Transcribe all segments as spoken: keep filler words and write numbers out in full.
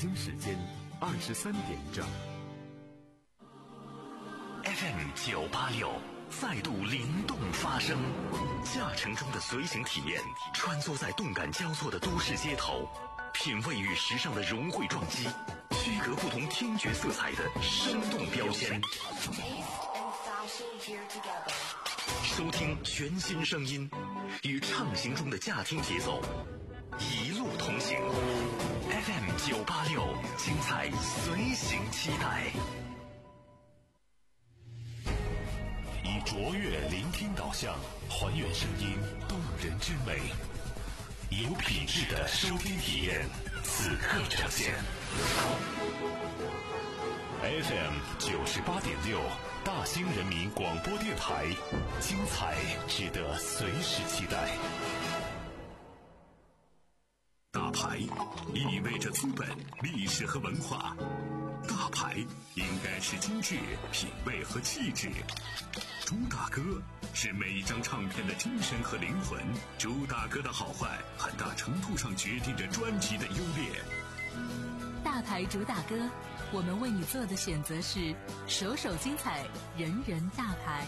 京时间二十三点整。 F M 九八六再度灵动发声，驾乘中的随行体验，穿梭在动感交错的都市街头，品味与时尚的融汇撞击，区隔不同听觉色彩的生动标签。收听全新声音，与畅行中的驾听节奏一路同行。F M 九八六，精彩随行期待。 以卓越聆听导向，还原声音动人之美，有品质的收听体验，此刻呈现。F M 九十八点六，大兴人民广播电台，精彩值得随时期待。 大牌意味着资本、历史和文化，大牌应该是精致、品味和气质。朱大哥是每一张唱片的精神和灵魂，朱大哥的好坏很大程度上决定着专辑的优劣。 大牌主打歌，我们为你做的选择是首首精彩，人人大牌。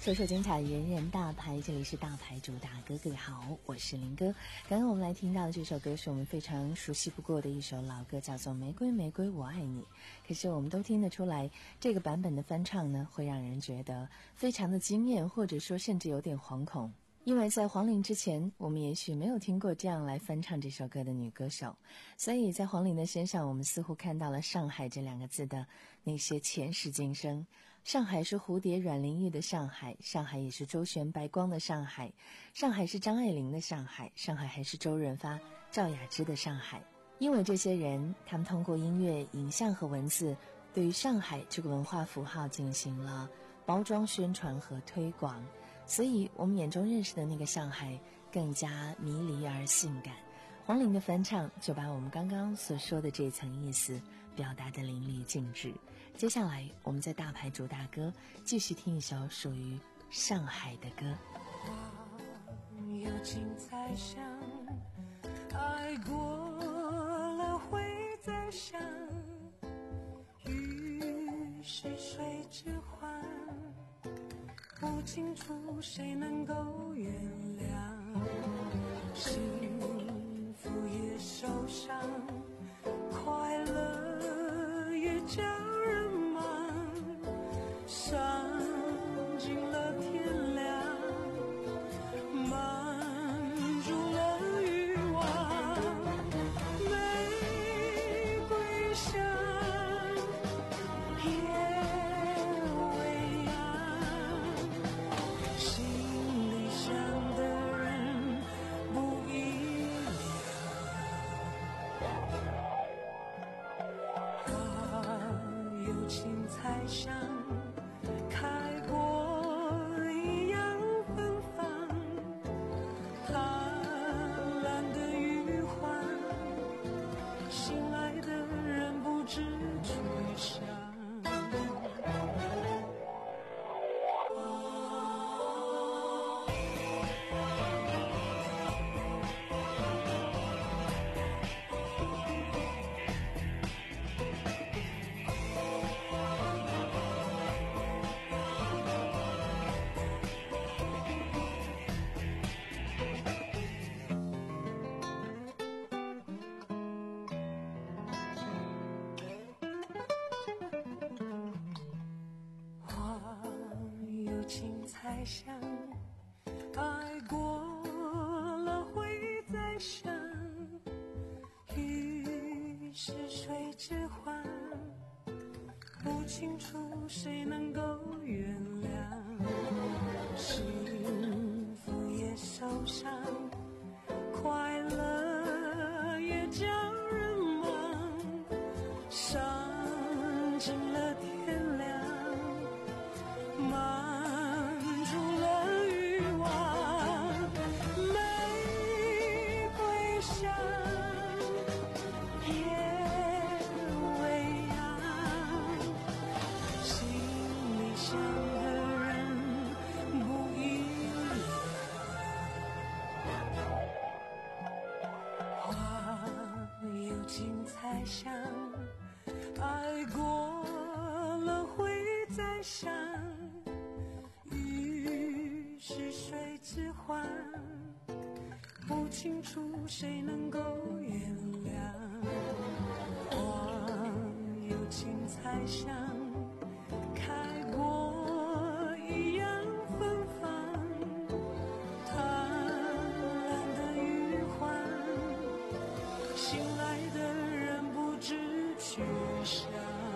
说说精彩，人人大牌，这里是大牌主打歌。各位好，我是林哥。刚刚我们来听到的这首歌是我们非常熟悉不过的一首老歌，叫做《玫瑰玫瑰我爱你》。可是我们都听得出来，这个版本的翻唱呢，会让人觉得非常的惊艳，或者说甚至有点惶恐。因为在黄龄之前，我们也许没有听过这样来翻唱这首歌的女歌手，所以在黄龄的身上，我们似乎看到了上海这两个字的那些前世今生。上海是蝴蝶阮玲玉的上海，上海也是周璇白光的上海，上海是张爱玲的上海，上海还是周润发赵雅芝的上海。因为这些人，他们通过音乐、影像和文字，对于上海这个文化符号进行了包装、宣传和推广，所以我们眼中认识的那个上海更加迷离而性感。黄龄的翻唱就把我们刚刚所说的这层意思表达得淋漓尽致。接下来我们在大牌主打歌继续听一首属于上海的歌。 有情才想，爱过了会再想，雨是水之欢，不清楚谁能够原谅，幸福也受伤，快乐也叫人忙，伤尽了天亮，满足了欲望，玫瑰香夜未央，心里想的人不一样，花有情才香，开过一样芬芳，贪婪的余欢，心爱的人不知去向。有情才想，爱过了会再想，雨是水之欢，不清楚谁能够原谅，幸福也受伤，快乐也叫人忙，伤尽了天亮，满足了欲望，玫瑰香夜未央，心里想的人不一样，花有情才香，爱过了会再想，雨是水之欢，不清楚谁能够原谅，花有情才香，开过一样芬芳，贪婪的余欢，心爱的人不知去向。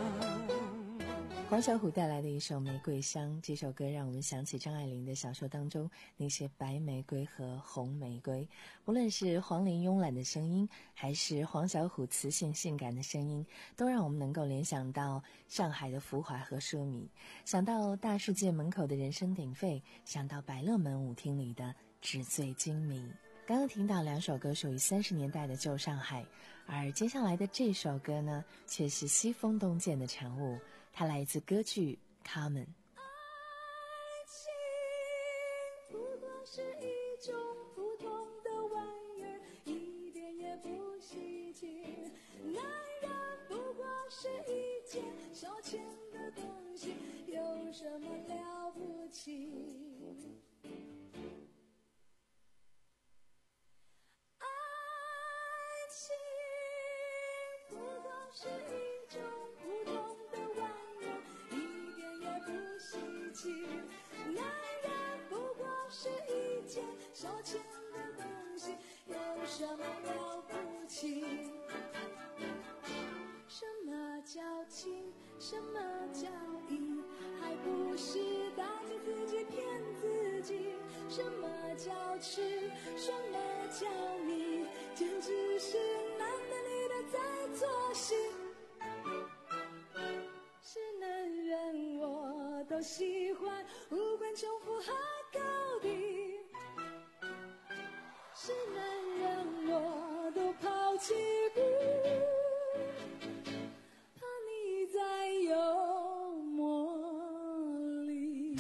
黄小琥带来的一首《玫瑰香》，这首歌让我们想起张爱玲的小说当中那些白玫瑰和红玫瑰。无论是黄龄慵懒的声音，还是黄小琥磁性性感的声音，都让我们能够联想到上海的浮华和奢靡，想到大世界门口的人声鼎沸，想到百乐门舞厅里的纸醉金迷。刚刚听到两首歌属于三十年代的旧上海，而接下来的这首歌呢，却是西风东渐的产物，它来自歌剧《卡门》。 爱情不过是一种普通的玩意儿，一点也不稀奇。男人不过是一件消遣的东西，有什么了不起？ 是一种普通的玩意儿，一点也不稀奇。男人不过是一件消遣的东西，有什么了不起？什么叫情，什么叫义，还不是带着自己骗自己。什么叫痴，什么叫迷，简直是男的女的在做戏。是男人我都喜欢，无关穷富和高低。是男人我都抛弃不，怕你再有魔力。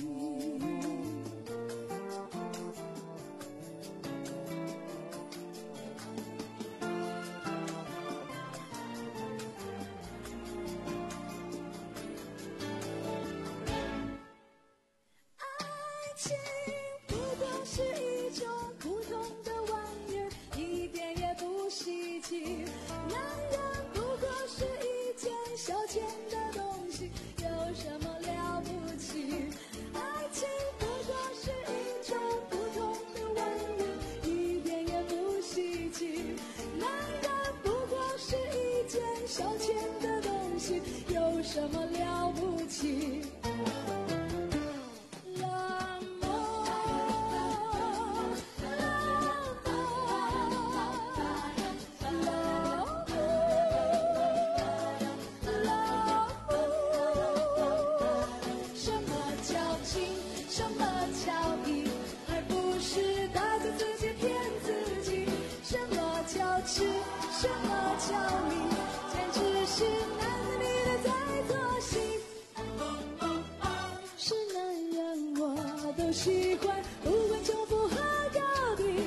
爱情不过是一种普通的玩意儿，一点也不稀奇。男人不过是一件消遣的东西，有什么了不起？爱情不过是一种普通的玩意儿，一点也不稀奇。男人不过是一件消遣的东西，有什么了不起？是什么叫迷，简直是男的女的在做戏。是男人我都喜欢，无关穷富和高低。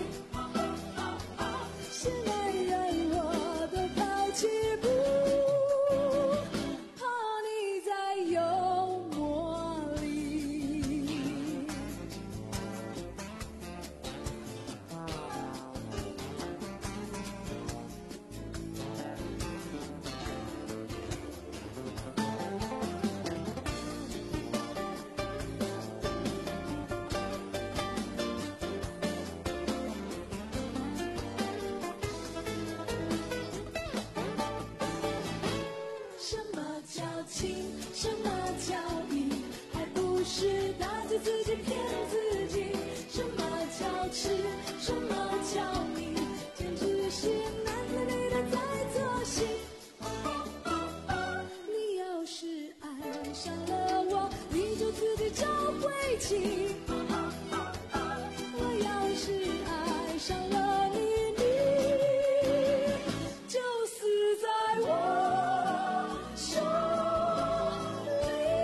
是男人我都抛弃不，怕你再有魔力。什么叫情，什么叫义，还不是带着自己骗自己。什么叫痴，什么叫迷，简直是男的女的在做戏。你要是爱上了我，你就自己找回气。我要是爱上了你，你就死在我手里。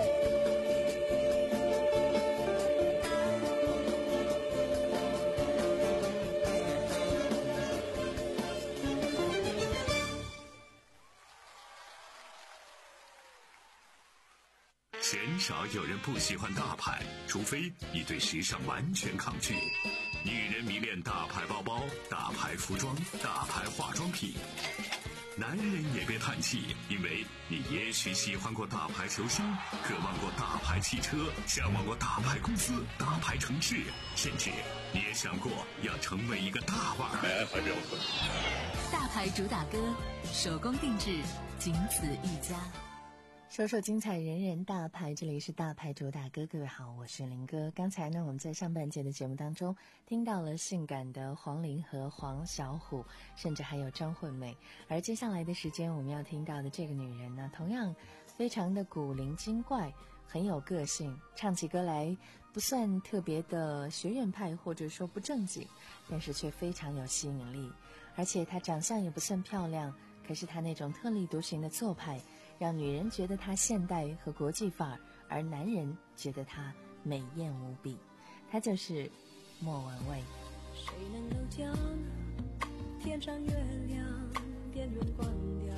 鲜少有人不喜欢大牌，除非你对时尚完全抗拒。女人迷恋大牌包包、大牌服装、大牌化妆品。男人也别叹气，因为你也许喜欢过大牌球星，渴望过大牌汽车，向往过大牌公司、大牌城市，甚至你也想过要成为一个大腕儿。来，还标准。 大牌主打歌，手工定制，仅此一家。 首首精彩，人人大牌，这里是大牌主打歌，各位好，我是林哥。刚才呢，我们在上半节的节目当中听到了性感的黄龄和黄小琥，甚至还有张惠妹。而接下来的时间我们要听到的这个女人呢，同样非常的古灵精怪，很有个性，唱起歌来不算特别的学院派或者说不正经，但是却非常有吸引力。而且她长相也不算漂亮，可是她那种特立独行的做派，让女人觉得她现代和国际范儿，而男人觉得她美艳无比。她就是莫文蔚。 谁能够将天上月亮电源关掉？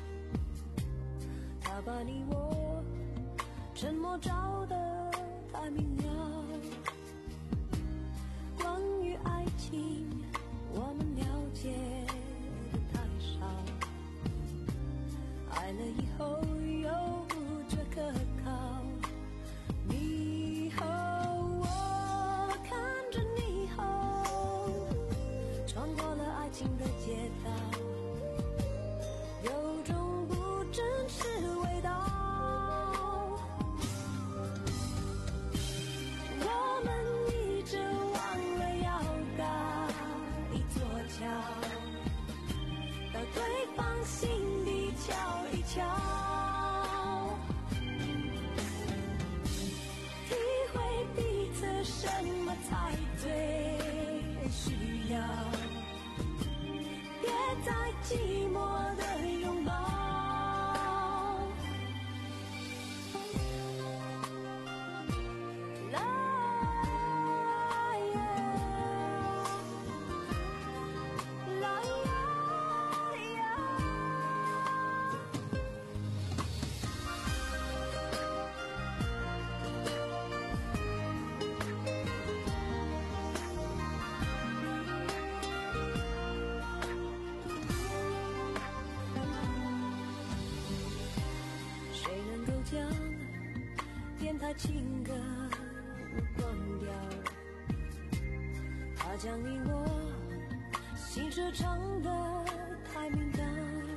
他把你我沉默照得太明了。关于爱情，我们了解的太少。爱再寂寞的拥抱。啦呀，啦呀呀。谁能够将电台情歌关掉？他将你我心事唱得太敏感，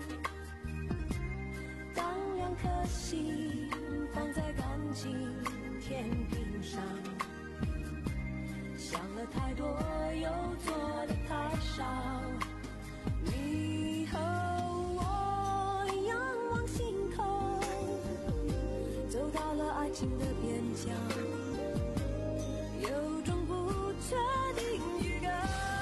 当两颗心放在感情天平上，想了太多又做的太少。你和我仰望星空，走到了爱情的边疆，有种不确定预感。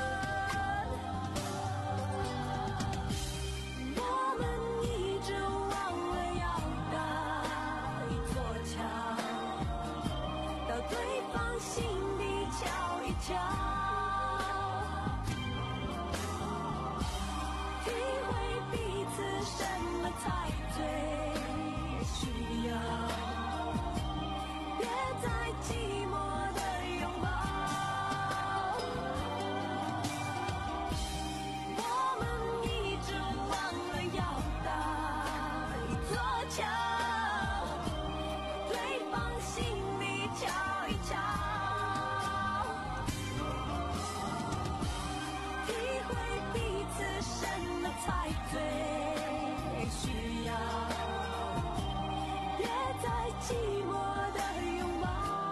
我们一直忘了要搭一座桥，到对方心底瞧一瞧。才最需要，别再寂寞的拥抱。我们一直忘了要搭一座桥，对方心里瞧一瞧，体会彼此深了才最需要，别再寂寞的拥抱。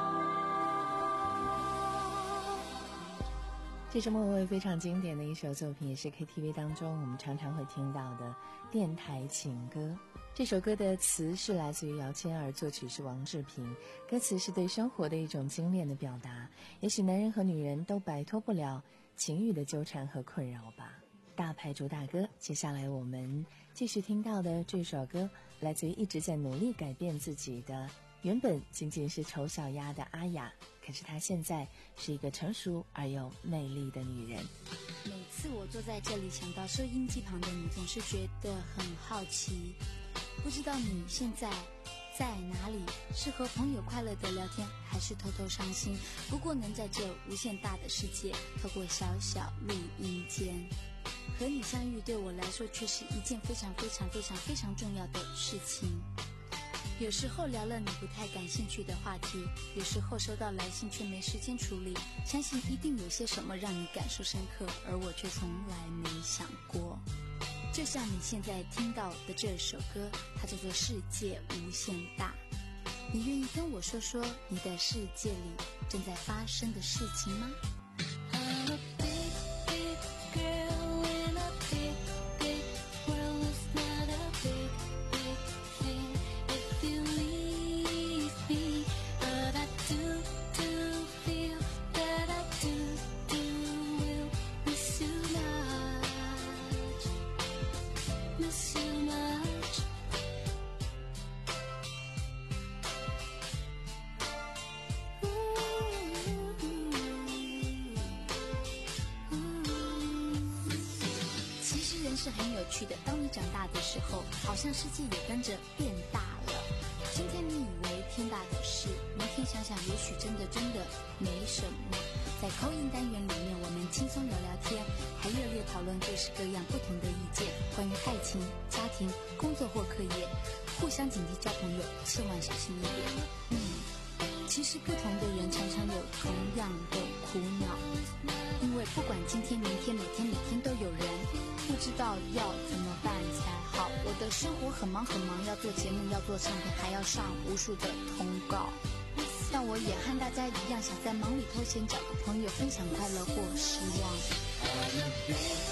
这是莫文蔚非常经典的一首作品，也是 K T V 当中我们常常会听到的电台情歌。这首歌的词是来自于姚谦儿，作曲是王志平，歌词是对生活的一种精炼的表达。也许男人和女人都摆脱不了情欲的纠缠和困扰吧。大牌主打歌，接下来我们继续听到的这首歌来自于一直在努力改变自己的，原本仅仅是丑小鸭的阿雅，可是她现在是一个成熟而又魅力的女人。 每次我坐在这里想到收音机旁的你，总是觉得很好奇，不知道你现在在哪里，是和朋友快乐的聊天，还是偷偷伤心？不过能在这无限大的世界，透过小小录音间和你相遇，对我来说却是一件非常非常非常非常重要的事情。有时候聊了你不太感兴趣的话题，有时候收到来信却没时间处理，相信一定有些什么让你感受深刻，而我却从来没想过。就像你现在听到的这首歌，它叫做《世界无限大》。你愿意跟我说说你的世界里正在发生的事情吗？是很有趣的，当你长大的时候，好像世界也跟着变大了。今天你以为天大的事，明天想想也许真的真的没什么。在口音单元里面，我们轻松聊聊天，还热烈讨论各式各样不同的意见，关于爱情、家庭、工作或课业，互相警惕交朋友，千万小心一点。嗯，其实不同的人常常有同样的苦恼，因为不管今天、明天、每天、每天都有人不知道要怎么办才好。我的生活很忙很忙，要做节目，要做唱片，还要上无数的通告。但我也和大家一样，想在忙里偷闲，找个朋友分享快乐或失望。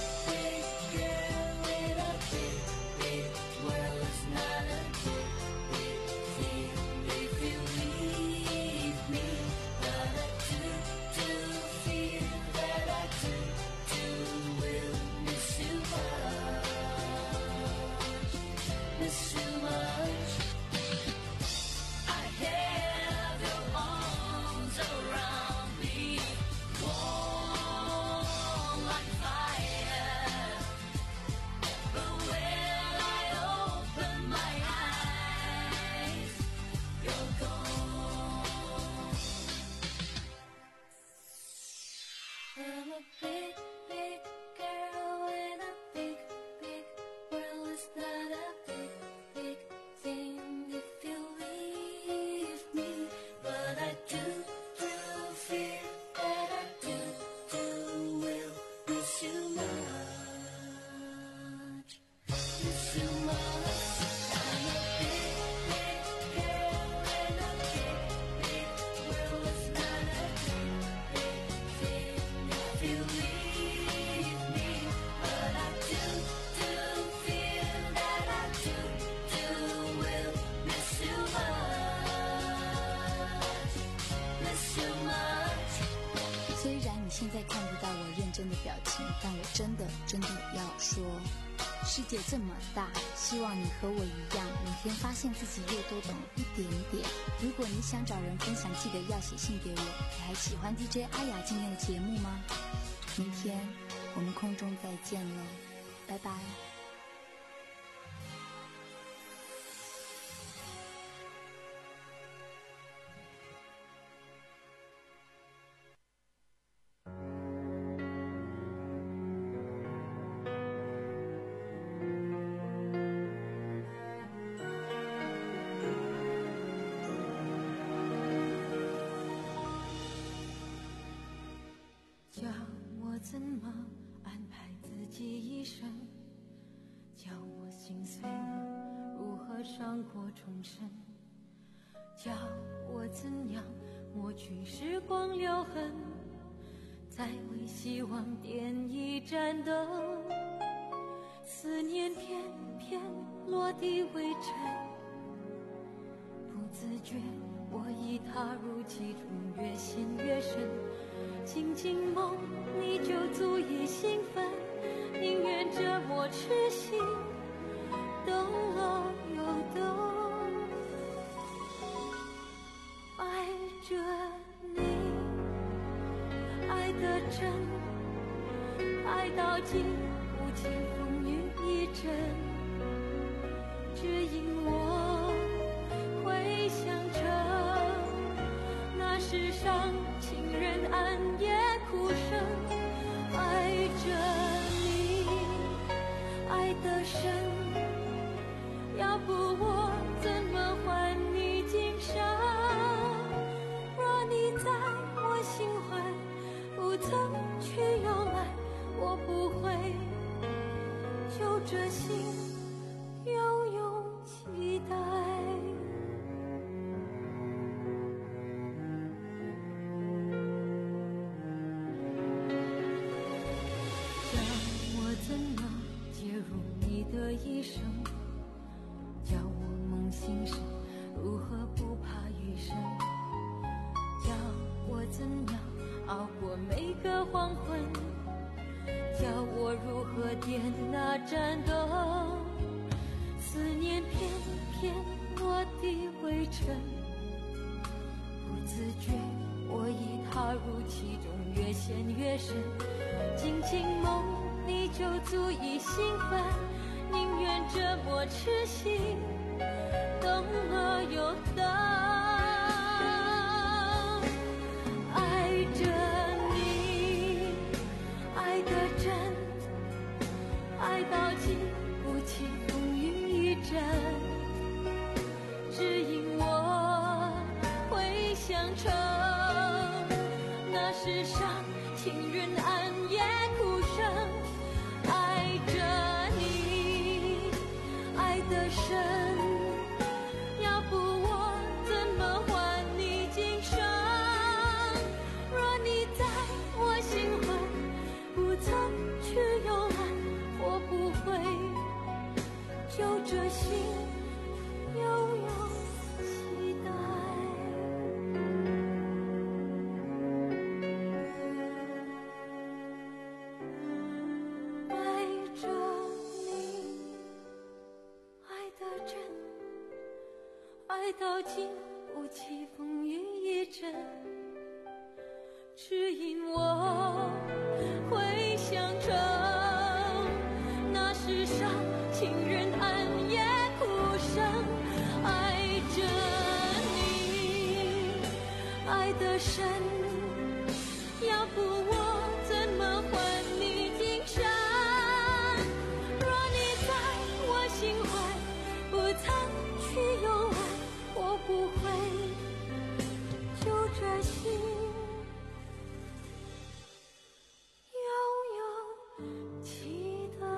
表情，但我真的真的要说，世界这么大，希望你和我一样，每天发现自己又都懂一点点。如果你想找人分享，记得要写信给我。你还喜欢 D J 阿雅今天的节目吗？明天我们空中再见了，拜拜。 怎么安排自己一生？叫我心碎了，如何伤过重生？叫我怎样抹去时光留痕？再为希望点一盏灯，思念偏偏落地为尘。不自觉，我已踏入其中，越陷越深。静静梦，你就足以兴奋，宁愿折磨痴心，等了又等，爱着你，爱得真，爱到尽，无情风雨一阵，只因我会想成那世上情人暗夜哭声，爱着你，爱得深，要不我怎么还你今生？若你在我心怀，不曾去拥爱，我不会就这心拥有期待。一生叫我梦醒时如何不怕余生，叫我怎样熬过每个黄昏，叫我如何点那盏灯，思念偏偏落地为尘，不自觉我已踏入其中，越陷越深，静静梦你就足以兴奋，宁愿折磨痴心，等了又等，爱着你，爱得真，爱到尽，不起风雨一阵，只因我会想成那世上情人暗夜哭声，爱着你，爱得深，要不我怎么还你今生？若你在我心怀，不曾去拥爱，我不会就这心悠悠期待。爱到尽，不起风雨一阵，只因我会想成那世上情人暗夜哭声，爱着你，爱得深，要不我怎么还你今生？若你在我心怀，不曾去拥爱，我不会就这心拥有期待。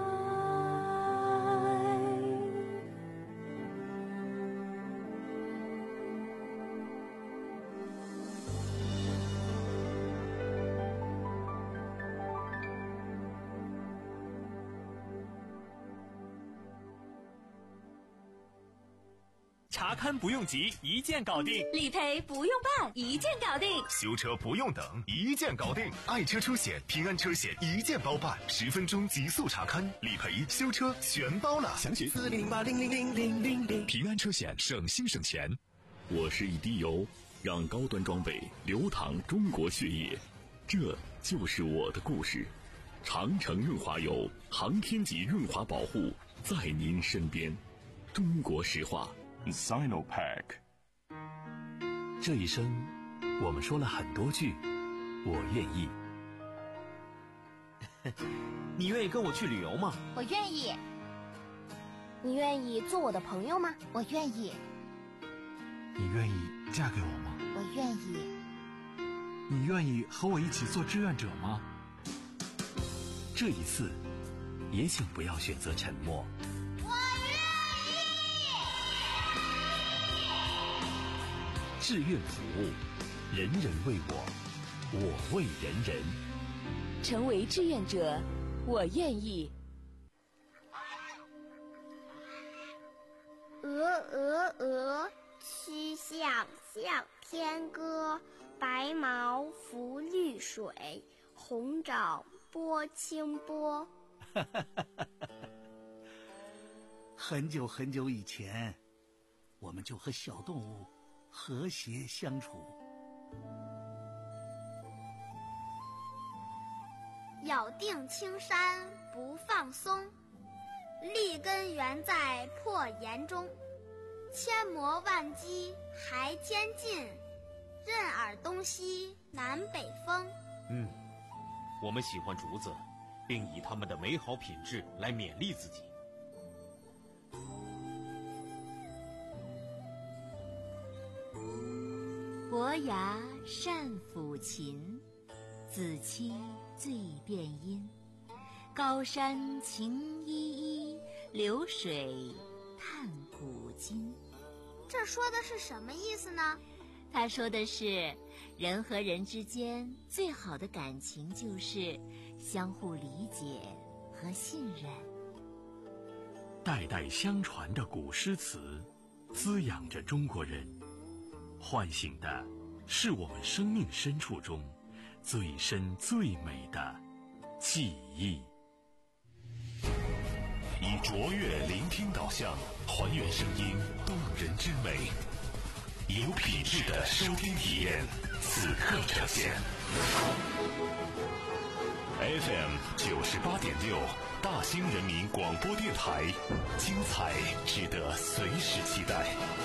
查看不用急，一键搞定； 理赔不用办，一键搞定； 修车不用等，一键搞定。爱车车险、平安车险一键包办，十分钟极速查看，理赔、修车全包了。详询四零八零零零零零零。平安车险，省心省钱。 我是一滴油，让高端装备流淌中国血液，这就是我的故事。长城润滑油，航天级润滑保护，在您身边。中国石化 Sinopec。 这一生我们说了很多句我愿意。 你愿意跟我去旅游吗？ 我愿意。你愿意做我的朋友吗？我愿意。 你愿意嫁给我吗？ 我愿意。 你愿意和我一起做志愿者吗？ 这一次也请不要选择沉默。 我愿意。 志愿服务，人人为我，我为人人。 成为志愿者，我愿意。 鹅鹅鹅，曲项向天歌。白毛浮绿水，红掌拨清波。 很久很久以前，我们就和小动物和谐相处。 咬定青山不放松，立根原在破岩中。千磨万击还坚劲，任尔东西南北风。 嗯，我们喜欢竹子，并以它们的美好品质来勉励自己。 伯牙善抚琴，子期最辨音。高山晴依依，流水叹古今。 这说的是什么意思呢？ 他说的是，人和人之间最好的感情就是相互理解和信任。 代代相传的古诗词，滋养着中国人，唤醒的是我们生命深处中最深最美的记忆。 以卓越聆听导向，还原声音动人之美。有品质的收听体验，此刻呈现。F M 九十八点六，大兴人民广播电台，精彩值得随时期待。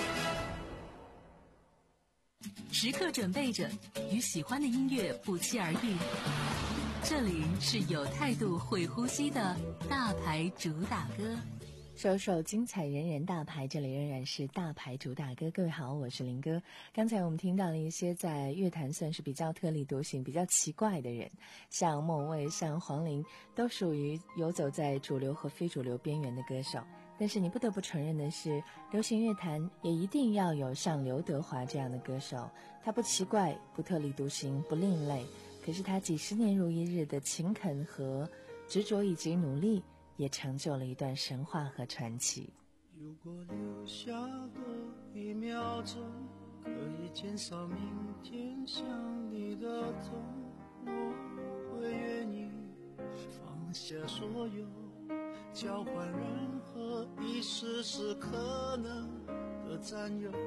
时刻准备着，与喜欢的音乐不期而遇。这里是有态度、会呼吸的大牌主打歌。 首首精彩人人大牌，这里仍然是大牌主打歌。各位好，我是林哥。刚才我们听到了一些在乐坛算是比较特立独行、比较奇怪的人，像莫文蔚、像黄龄，都属于游走在主流和非主流边缘的歌手。但是你不得不承认的是，流行乐坛也一定要有像刘德华这样的歌手。他不奇怪，不特立独行，不另类，可是他几十年如一日的勤恳和执着以及努力，也成就了一段神话和传奇。 如果留下的一秒钟可以减少明天想你的痛，我会愿意放下所有，交换任何一丝丝可能的占有。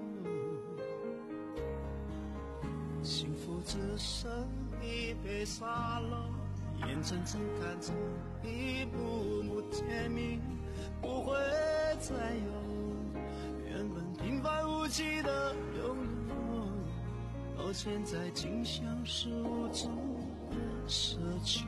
幸福只剩一杯沙漏，眼睁睁看着一幕幕甜蜜不会再有，原本平凡无奇的拥有，到现在竟像是无助的奢求。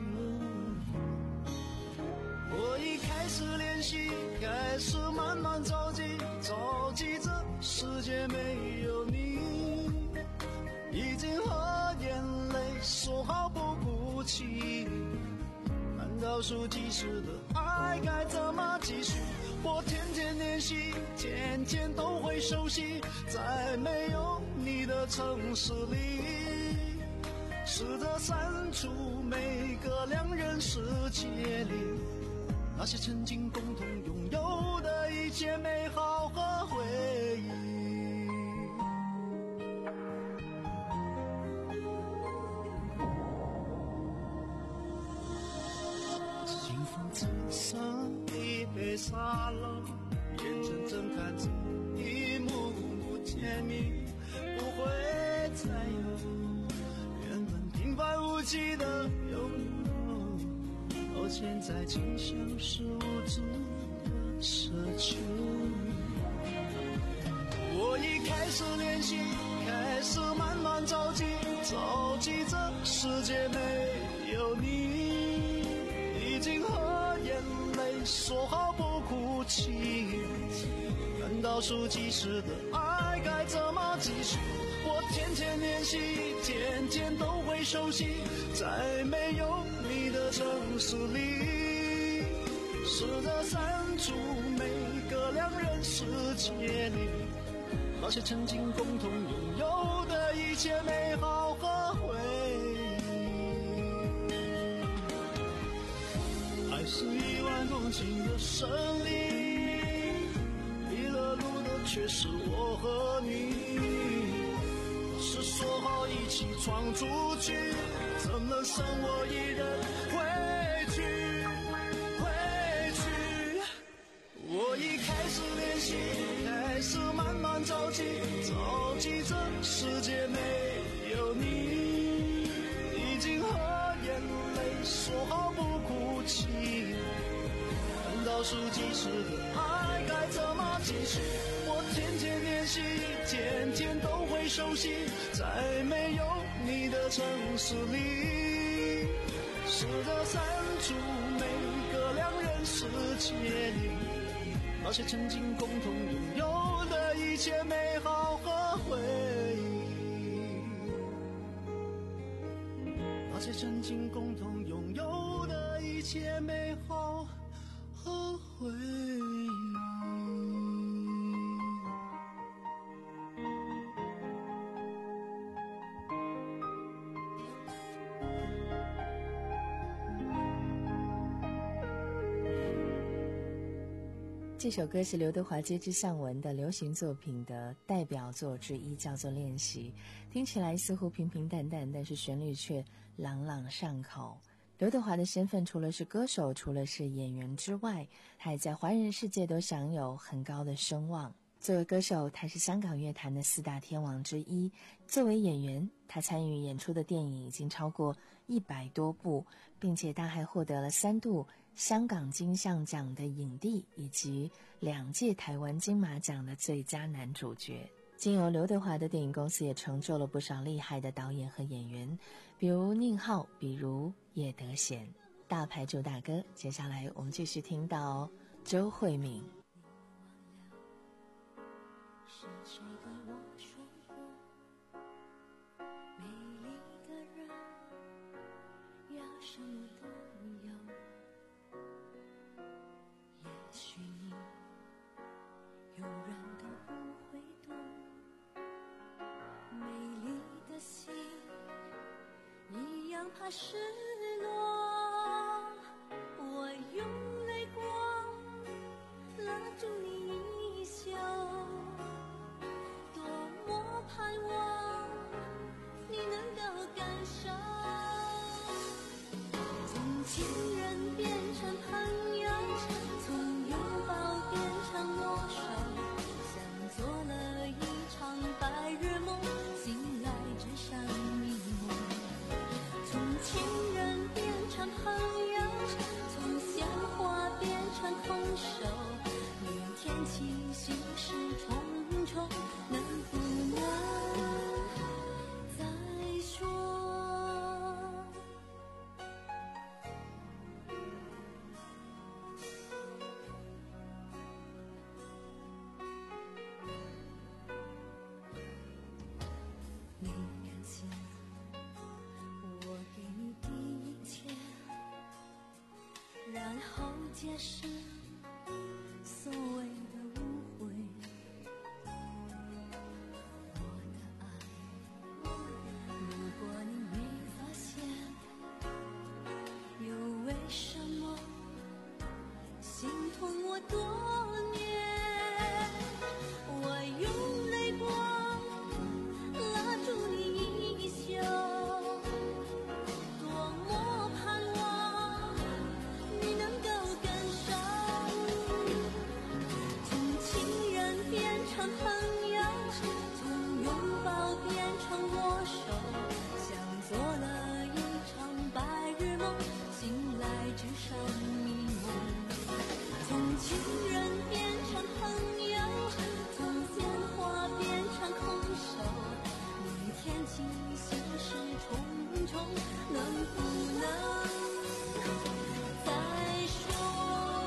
我已开始练习，开始慢慢着急，着急这世界没有你，已经和眼泪说好不哭泣，难道说即使的爱该怎么继续？我天天练习，天天都会熟悉，在没有你的城市里，试着删除每个两人世界里那些曾经共同拥有的一切美好和回忆。 现在竟像是无助的奢求。我已开始练习，开始慢慢着急，着急这世界没有你，已经和眼泪说好不哭泣，难道数计时的爱该怎么继续？我天天练习，天天都会熟悉，在没有你的城市里，试着删除每个两人世界里那些曾经共同拥有的一切美好和回忆。爱是一万公顷的森林，迷了路的却是我和你，是说好一起闯出去，怎么剩我一人回去回去。我已开始练习，开始慢慢着急，着急这世界没有你，已经和眼泪说好不哭泣，难道数计时的爱该怎么继续？我天天练习，天天都会熟悉，在没有你的城市里，试着删除每个两人世界里那些曾经共同拥有的一切美好和回忆，那些曾经共同拥有的一切美好和回忆。 这首歌是刘德华接之向文的流行作品的代表作之一，叫做《练习》。听起来似乎平平淡淡，但是旋律却朗朗上口。刘德华的身份除了是歌手，除了是演员之外，他也在华人世界都享有很高的声望。作为歌手，他是香港乐坛的四大天王之一；作为演员，他参与演出的电影已经超过一百多部，并且他还获得了三度香港金像奖的影帝，以及两届台湾金马奖的最佳男主角。经由刘德华的电影公司也成就了不少厉害的导演和演员，比如宁浩，比如叶德娴。大牌主打歌，接下来我们继续听到周慧敏。 是谁对我说过，美丽的人要什么都有。也许你永远都不会懂，美丽的心一样怕失落。我用泪光拉住你衣袖，多么盼望你能够感受，从情人变成朋友，从拥抱变成握手，像做了一场白日梦，醒来只剩一梦。从情人变成朋友，从鲜花变成空手，明天起心事重重，能不能再说？你感谢我给你的一切，然后解释所谓的误会。我的爱，如果你没发现，又为什么心痛我多年？我用泪光拉住你衣袖，多么盼望你能够感受， 起心事重重，能不能再说？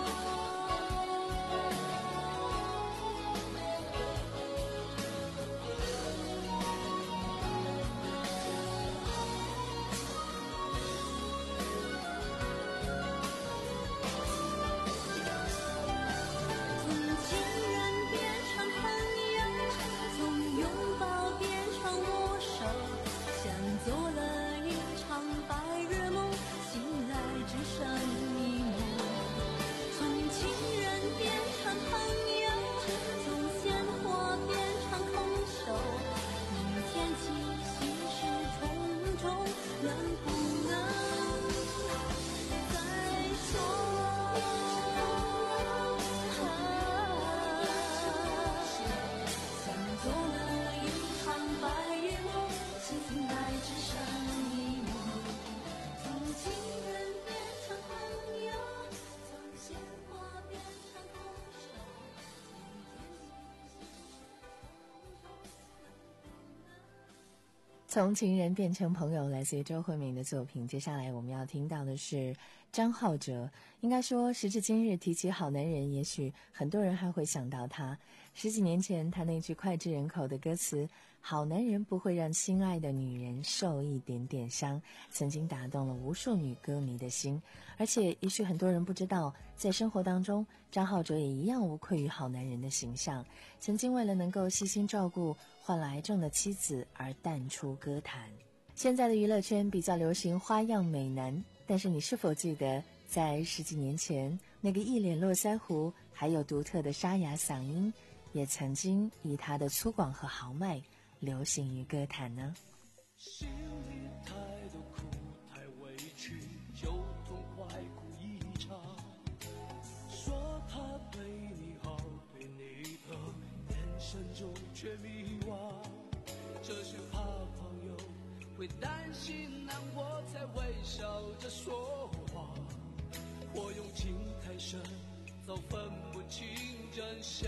从情人变成朋友，来自于周慧敏的作品。接下来我们要听到的是张浩哲。应该说时至今日提起好男人，也许很多人还会想到他。十几年前他那句脍炙人口的歌词，好男人不会让心爱的女人受一点点伤，曾经打动了无数女歌迷的心。而且也许很多人不知道，在生活当中张浩哲也一样无愧于好男人的形象，曾经为了能够细心照顾患了癌症的妻子而淡出歌坛。现在的娱乐圈比较流行花样美男，但是你是否记得在十几年前那个一脸络腮胡还有独特的沙哑嗓音，也曾经以他的粗犷和豪迈流行于歌坛呢？ 心里太多苦太委屈，就痛快哭一场。说他对你好，对你的眼神中却迷惘，这是怕朋友会担心难过，才微笑着说谎。我用情太深，早分不清真相。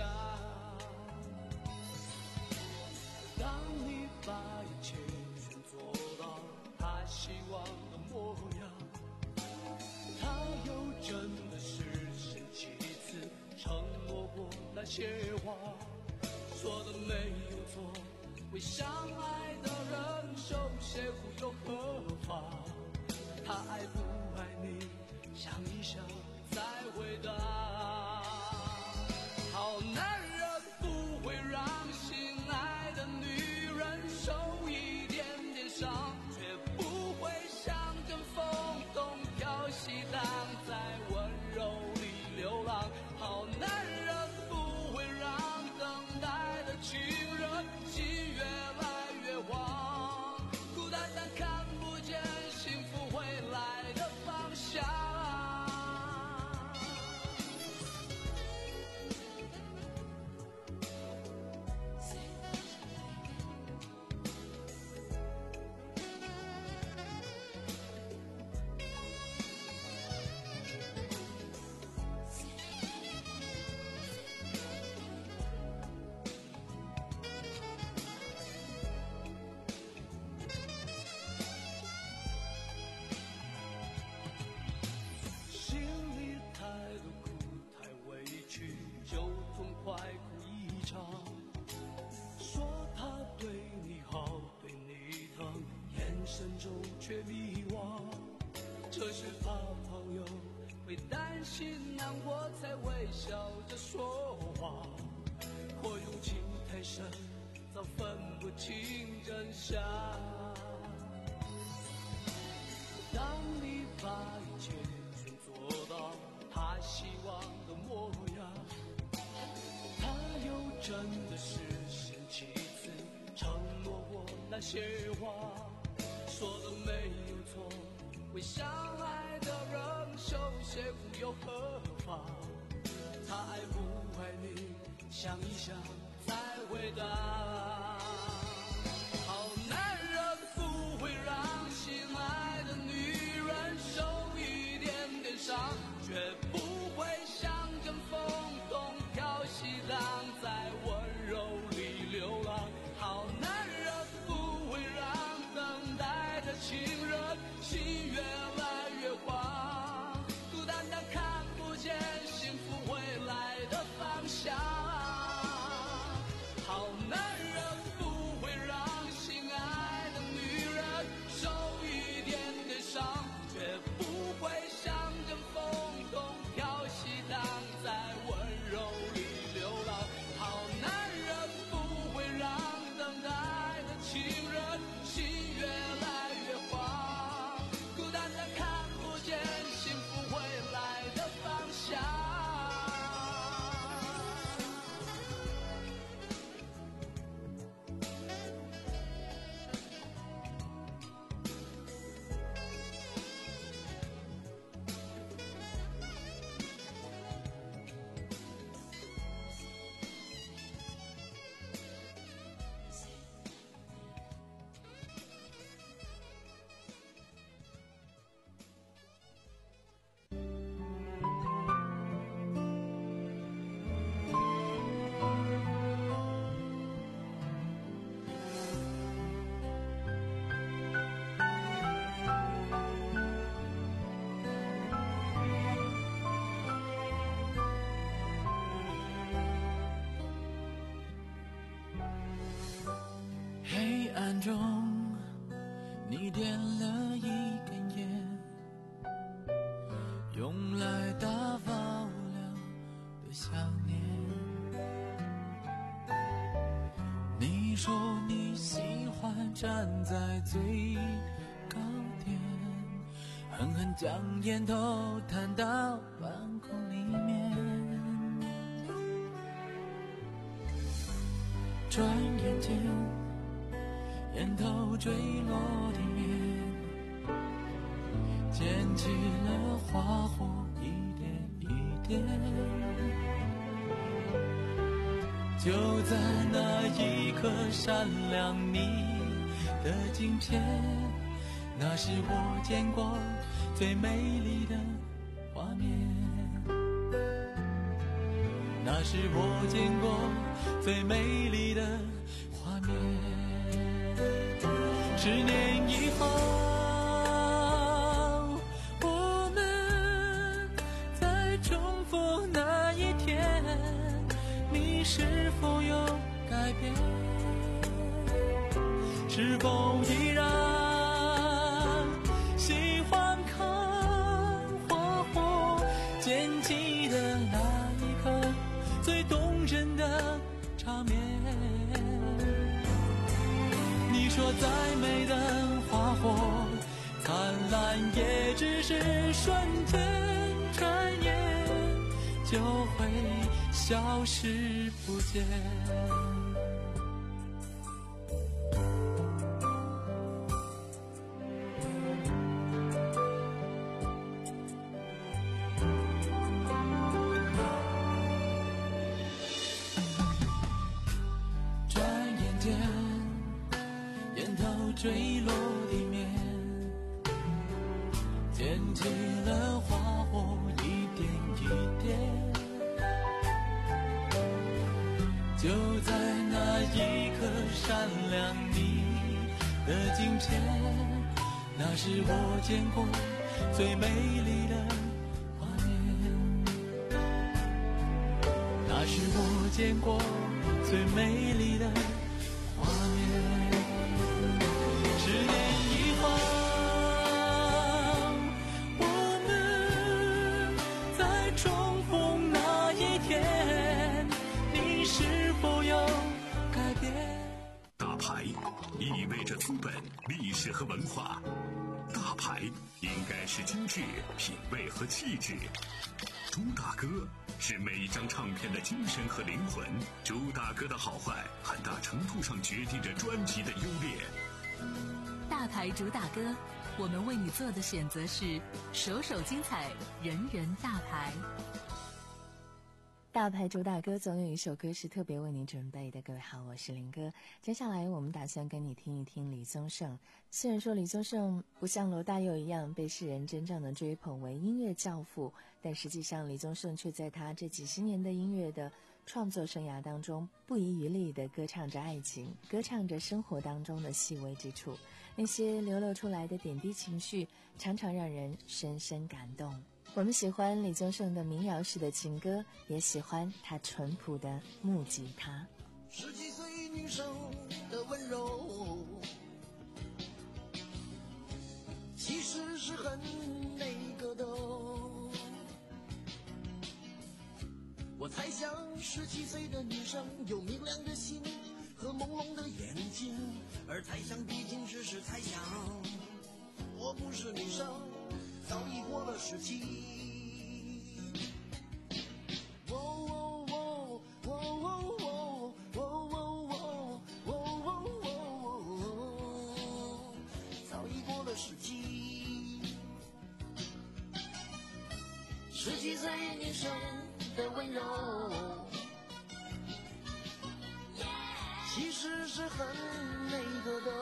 当你把一切全做到他希望的模样，他又真的是生气次承诺过那些话，说的没有错，为相爱的人受些苦又何妨？他爱不爱你，想一想再回答。好男人不会让心爱的女人受一点点伤，却不会像阵风东飘西荡，在温柔里流浪。好男人不会让等待的情人心越来越慌，孤单单看不见幸福回来的方向。心里太多苦太委屈，就痛快哭一场。说他对你好，对你疼，眼神中却迷惘，这是怕朋友会担心难过，才微笑着说谎。或用情太深，早分不清真相。当你把一切全做到他希望的模样，他又真的是生气次承诺过那些话，说的没有错，为相爱的人受些苦又何妨？他爱不爱你，想一想再回答。好男人不会让心爱的女人受一点点伤，却不会像阵风东飘西荡，在温柔里流浪。好男人不会让你点了一根烟，用来打发无聊的想念。你说你喜欢站在最高点，狠狠将烟头弹到半空里面。转眼间烟头坠落地面，溅起了花火一点一点。就在那一刻闪亮你的镜片，那是我见过最美丽的画面，那是我见过最美丽的画面。十年以后，我们再重逢那一天，你是否有改变？是否依然喜欢看花火溅起的那一刻最动人的场面？你说再美的花火灿烂也只是瞬间，转眼就会消失不见。坠落地面，溅起了花火一点一点。就在那一刻闪亮你的镜片，那是我见过最美丽的画面，那是我见过最美丽的画面。十年以后，我们再重逢那一天，你是否有改变？ 大牌意味着资本、历史和文化，大牌应该是精致、品味和气质。朱大哥是每一张唱片的精神和灵魂，朱大哥的好坏很大程度上决定着专辑的优劣。 大牌主打歌，我们为你做的选择是首首精彩，人人大牌。 大牌主打歌总有一首歌是特别为你准备的。各位好，我是林哥。接下来我们打算跟你听一听李宗盛。虽然说李宗盛不像罗大佑一样被世人真正的追捧为音乐教父，但实际上李宗盛却在他这几十年的音乐的创作生涯当中不遗余力地歌唱着爱情，歌唱着生活当中的细微之处，那些流露出来的点滴情绪常常让人深深感动。我们喜欢李宗盛的民谣式的情歌，也喜欢他淳朴的木吉他。 十几岁女生的温柔，其实是很那个的。我猜想十七岁的女生有明亮的心和朦胧的眼睛，而猜想毕竟只是猜想，我不是女生，早已过了十七。十几岁女生的温柔，其实是很那个的。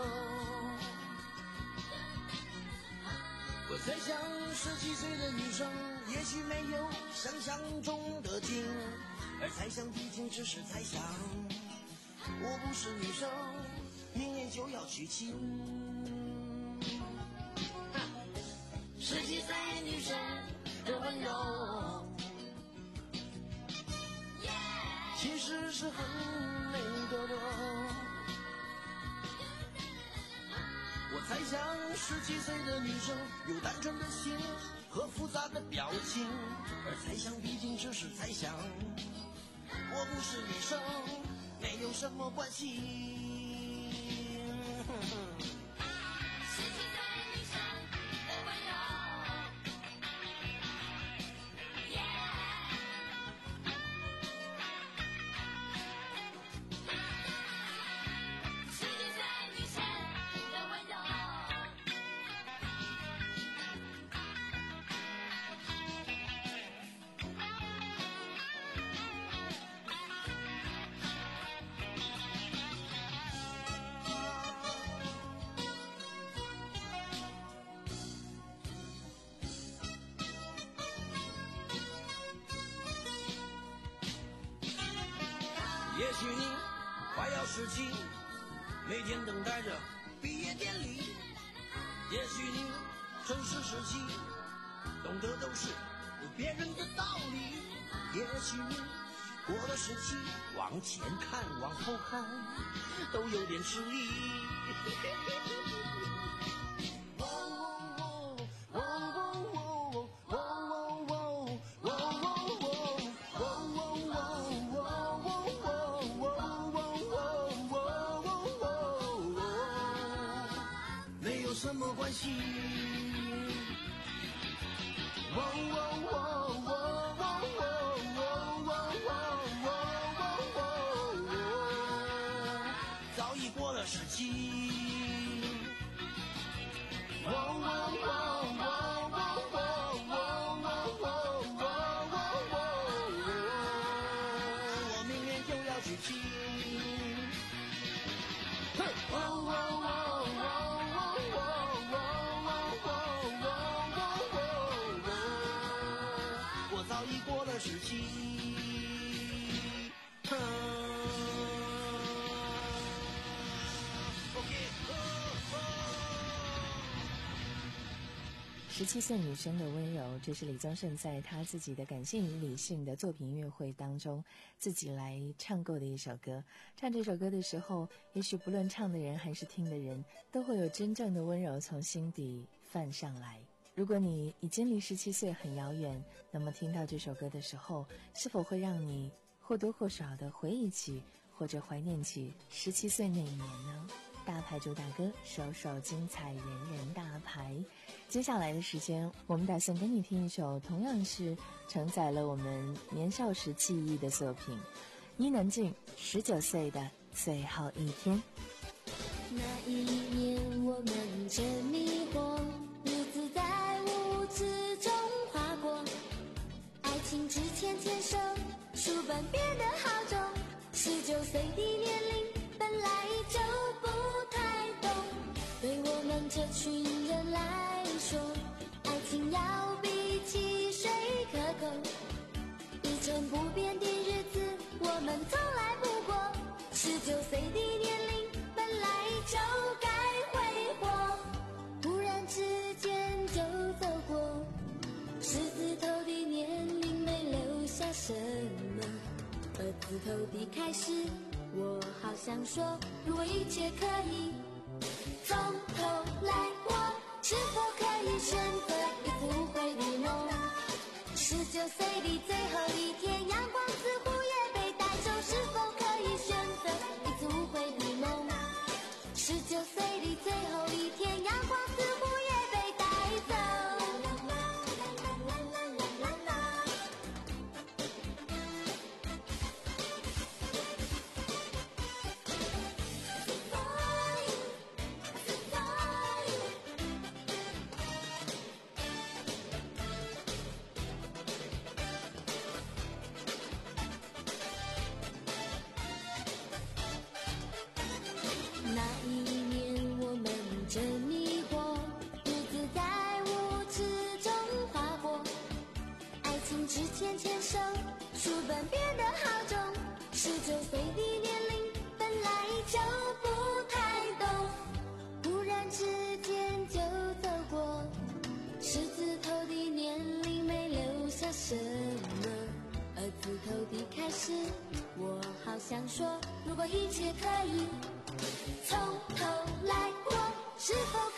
我猜想十几岁的女生也许没有想象中的精，而猜想毕竟只是猜想，我不是女生，明年就要娶亲。十几岁女生的温柔，其实是很那个的。我猜想十七岁的女生有单纯的心和复杂的表情，而猜想毕竟只是猜想，我不是女生，没有什么关系。也许你快要十七，每天等待着毕业典礼。也许你正是十七，懂得都是别人的道理。也许你过了十七，往前看往后看都有点吃力。什么关系？早已过了十七。我明年就要娶妻。早已过了十七。 十七岁女生的温柔，这是李宗盛在他自己的感性与理性的作品音乐会当中自己来唱过的一首歌。唱这首歌的时候，也许不论唱的人还是听的人，都会有真正的温柔从心底泛上来。如果你已经离十七岁很遥远，那么听到这首歌的时候，是否会让你或多或少的回忆起或者怀念起十七岁那一年呢？大牌主打歌，首首精彩，人人大牌。接下来的时间，我们打算跟你听一首同样是承载了我们年少时记忆的作品，伊能静十九岁的最后一天。 那一年我们正迷惑，日子在无知中划过，爱情之前牵手，书本变得好重，十九岁的年龄本来就不太懂，对我们这群人来说，爱情要比汽水可口，一成不变的日子我们从来不过，十九岁的年龄本来就该挥霍，突然之间就走过，十字头的年龄没留下什么，二字头的开始，我好想说，如果一切可以从头来过，是否可以选择一次无悔的梦？十九岁的最后一天，阳光似乎也被带走，是否可以选择一次无悔的梦？十九岁的最后一天，阳光似乎也被带走。那一年我们正迷惑，日子在无知中划过，爱情之前牵手，书本变得好重，十九岁的年龄本来就不太懂，突然之间就走过，十字头的年龄没留下什么，二字头的开始，我好想说，如果一切可以从头来过，是否可以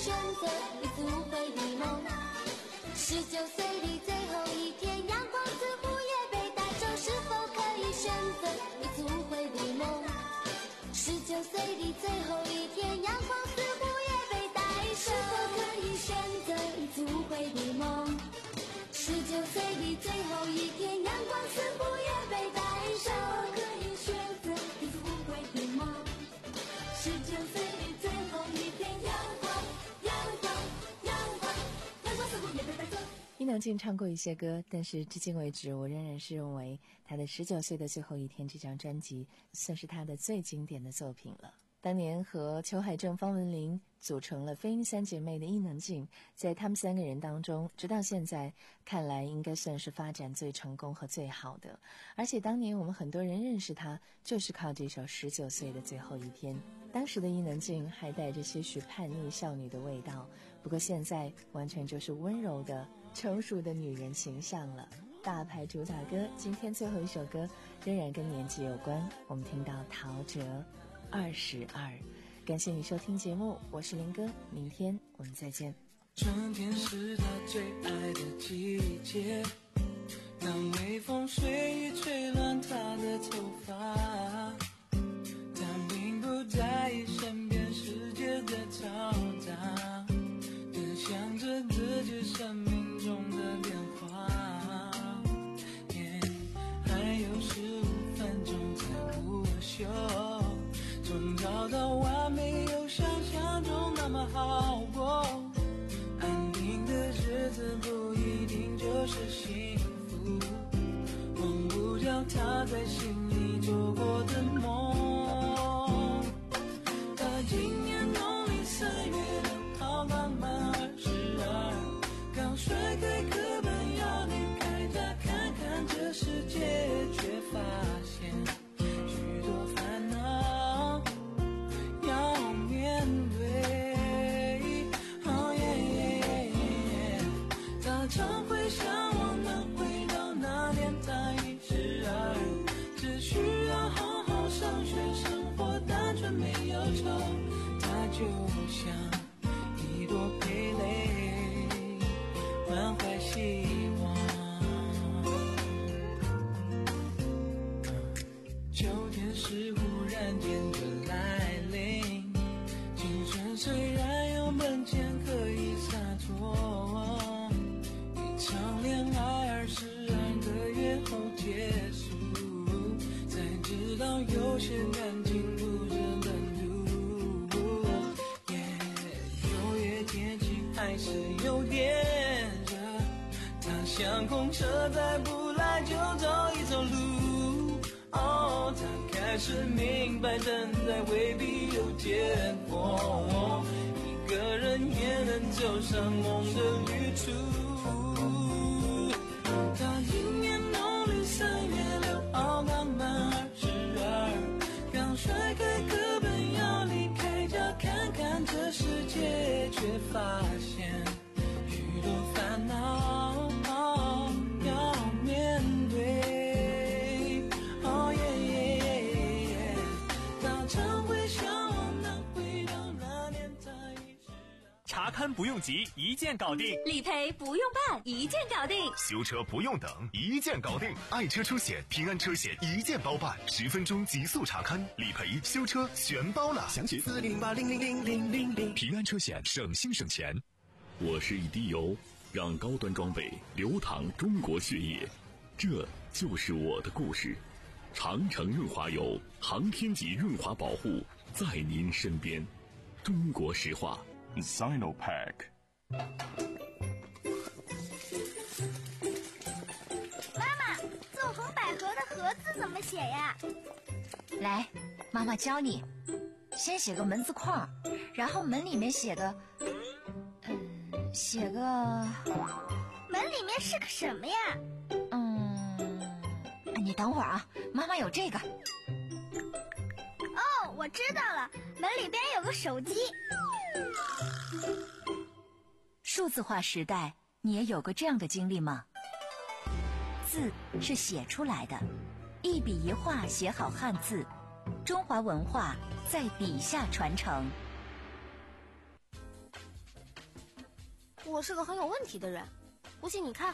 选择，一次无悔的梦。十九岁的最后一天，阳光似乎也被带走，是否可以选择一次无悔的梦？十九岁的最后一天，阳光似乎也被带走，是否可以选择一次无悔的梦？十九岁的最后一天，阳光似乎也被带走，可以选择一次无悔的梦。十九岁的最后一天，阳光，阳光，阳光，阳光似乎也被带走。 伊能静唱过一些歌，但是至今为止，我仍然是认为她的《十九岁的最后一天》这张专辑算是她的最经典的作品了。当年和裘海正、方文琳组成了飞鹰三姐妹的伊能静，在她们三个人当中，直到现在看来应该算是发展最成功和最好的。而且当年我们很多人认识她，就是靠这首《十九岁的最后一天》。当时的伊能静还带着些许叛逆少女的味道，不过现在完全就是温柔的、成熟的女人形象了。大牌主打歌，今天最后一首歌仍然跟年纪有关，我们听到陶喆二十二。感谢你收听节目，我是林哥，明天我们再见。 春天是他最爱的季节，当微风随意吹乱他的头发，他并不在意身边世界的嘈杂，只想着自己生命中的变化。还有十五分钟才午休，从早到晚没有想象中那么好过，安定的日子不一定就是幸福，忘不掉他在心里做过的梦。他今年农历三月六号刚满二十二，刚甩开课本要离开家看看这世界，却发现许多烦恼要面对。哦耶耶耶，他常会向往能回到那年他一十二，只需要好好上学，生活单纯没忧愁。他就像一朵蓓蕾，满怀希望。秋天是忽然间的来临，青春虽然有本钱可以洒脱，一场恋爱二十二个月后结束，才知道有些感情不是等度。九月天气还是有点热，他像公车再不来就走一走路。哦，他开始明白等待未必有结果，一个人也能走上梦的旅途。他今年农历三月六号刚满二十二，刚甩开课本要离开家看看这世界，却发现许多烦恼要面对。 查勘不用急，一键搞定； 理赔不用办，一键搞定； 修车不用等，一键搞定。爱车出险，平安车险一键包办，十分钟极速查勘、理赔、修车全包了。详情四零八零零零零零零。 平安车险，省心省钱。我是一滴油，让高端装备流淌中国血液，这就是我的故事。长城润滑油，航天级润滑保护，在您身边。中国石化。 Sinopec。 妈妈，纵横捭阖的阖字怎么写呀？ 来，妈妈教你。先写个门字框，然后门里面写个，嗯，写个。 门里面是个什么呀？ 嗯，你等会儿啊，妈妈有这个。 哦，我知道了，门里边有个手机。 数字化时代，你也有过这样的经历吗？字是写出来的，一笔一画写好汉字，中华文化在笔下传承。 我是个很有问题的人，不信你看。